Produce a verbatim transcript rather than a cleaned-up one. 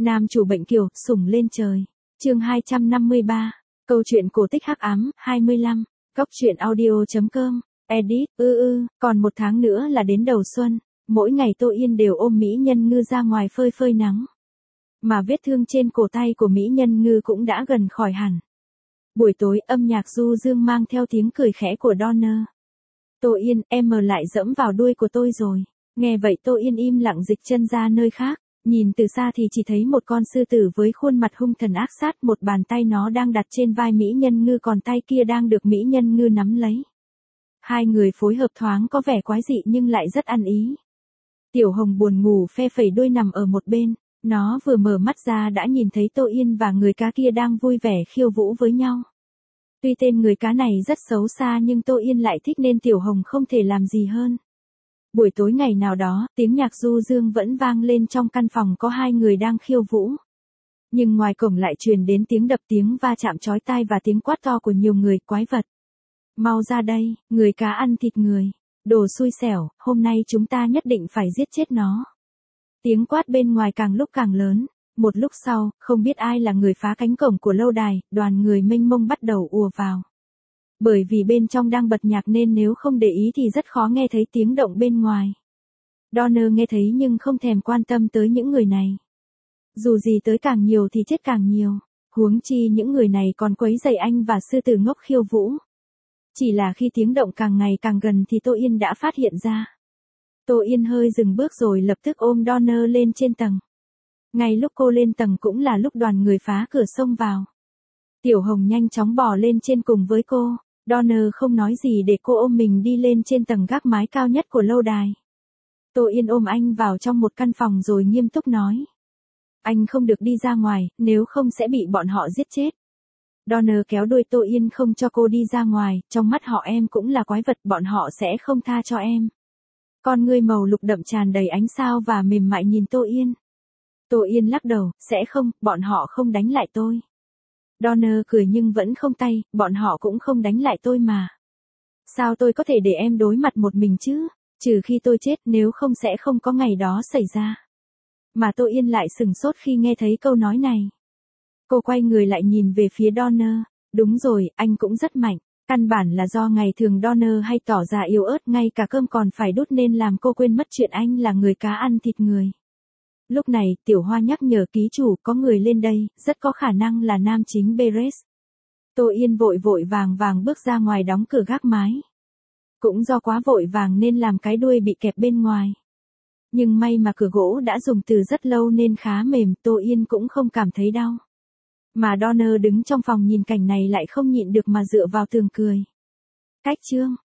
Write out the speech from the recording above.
Nam chủ bệnh kiều, sủng lên trời. Chương hai trăm năm mươi ba. Câu chuyện cổ tích hắc ám, hai mươi lăm. Cốc truyện audio chấm com. Edit, ư ư, còn một tháng nữa là đến đầu xuân. Mỗi ngày Tô Yên đều ôm Mỹ Nhân Ngư ra ngoài phơi phơi nắng. Mà vết thương trên cổ tay của Mỹ Nhân Ngư cũng đã gần khỏi hẳn. Buổi tối âm nhạc du dương mang theo tiếng cười khẽ của Donner. Tô Yên, em mờ lại dẫm vào đuôi của tôi rồi. Nghe vậy Tô Yên im lặng dịch chân ra nơi khác. Nhìn từ xa thì chỉ thấy một con sư tử với khuôn mặt hung thần ác sát, một bàn tay nó đang đặt trên vai Mỹ Nhân Ngư, còn tay kia đang được Mỹ Nhân Ngư nắm lấy. Hai người phối hợp thoáng có vẻ quái dị nhưng lại rất ăn ý. Tiểu Hồng buồn ngủ phe phẩy đuôi nằm ở một bên, nó vừa mở mắt ra đã nhìn thấy Tô Yên và người cá kia đang vui vẻ khiêu vũ với nhau. Tuy tên người cá này rất xấu xa nhưng Tô Yên lại thích nên Tiểu Hồng không thể làm gì hơn. Buổi tối ngày nào đó, tiếng nhạc du dương vẫn vang lên trong căn phòng có hai người đang khiêu vũ. Nhưng ngoài cổng lại truyền đến tiếng đập, tiếng va chạm chói tai và tiếng quát to của nhiều người. Quái vật! Mau ra đây, người cá ăn thịt người. Đồ xui xẻo, hôm nay chúng ta nhất định phải giết chết nó. Tiếng quát bên ngoài càng lúc càng lớn. Một lúc sau, không biết ai là người phá cánh cổng của lâu đài, đoàn người mênh mông bắt đầu ùa vào. Bởi vì bên trong đang bật nhạc nên nếu không để ý thì rất khó nghe thấy tiếng động bên ngoài. Donner nghe thấy nhưng không thèm quan tâm tới những người này. Dù gì tới càng nhiều thì chết càng nhiều, huống chi những người này còn quấy rầy anh và sư tử ngốc khiêu vũ. Chỉ là khi tiếng động càng ngày càng gần thì Tô Yên đã phát hiện ra. Tô Yên hơi dừng bước rồi lập tức ôm Donner lên trên tầng. Ngay lúc cô lên tầng cũng là lúc đoàn người phá cửa xông vào. Tiểu Hồng nhanh chóng bò lên trên cùng với cô. Donner không nói gì để cô ôm mình đi lên trên tầng gác mái cao nhất của lâu đài. Tô Yên ôm anh vào trong một căn phòng rồi nghiêm túc nói. Anh không được đi ra ngoài, nếu không sẽ bị bọn họ giết chết. Donner kéo đuôi Tô Yên không cho cô đi ra ngoài, trong mắt họ em cũng là quái vật, bọn họ sẽ không tha cho em. Con ngươi màu lục đậm tràn đầy ánh sao và mềm mại nhìn Tô Yên. Tô Yên lắc đầu, sẽ không, bọn họ không đánh lại tôi. Donner cười nhưng vẫn không tay, bọn họ cũng không đánh lại tôi mà. Sao tôi có thể để em đối mặt một mình chứ, trừ khi tôi chết, nếu không sẽ không có ngày đó xảy ra. Mà Tô Yên lại sừng sốt khi nghe thấy câu nói này. Cô quay người lại nhìn về phía Donner, đúng rồi, anh cũng rất mạnh, căn bản là do ngày thường Donner hay tỏ ra yếu ớt, ngay cả cơm còn phải đút nên làm cô quên mất chuyện anh là người cá ăn thịt người. Lúc này, Tiểu Hoa nhắc nhở ký chủ, có người lên đây, rất có khả năng là nam chính Beres. Tô Yên vội vội vàng vàng bước ra ngoài đóng cửa gác mái. Cũng do quá vội vàng nên làm cái đuôi bị kẹp bên ngoài. Nhưng may mà cửa gỗ đã dùng từ rất lâu nên khá mềm, Tô Yên cũng không cảm thấy đau. Mà Donner đứng trong phòng nhìn cảnh này lại không nhịn được mà dựa vào tường cười. Cách chương.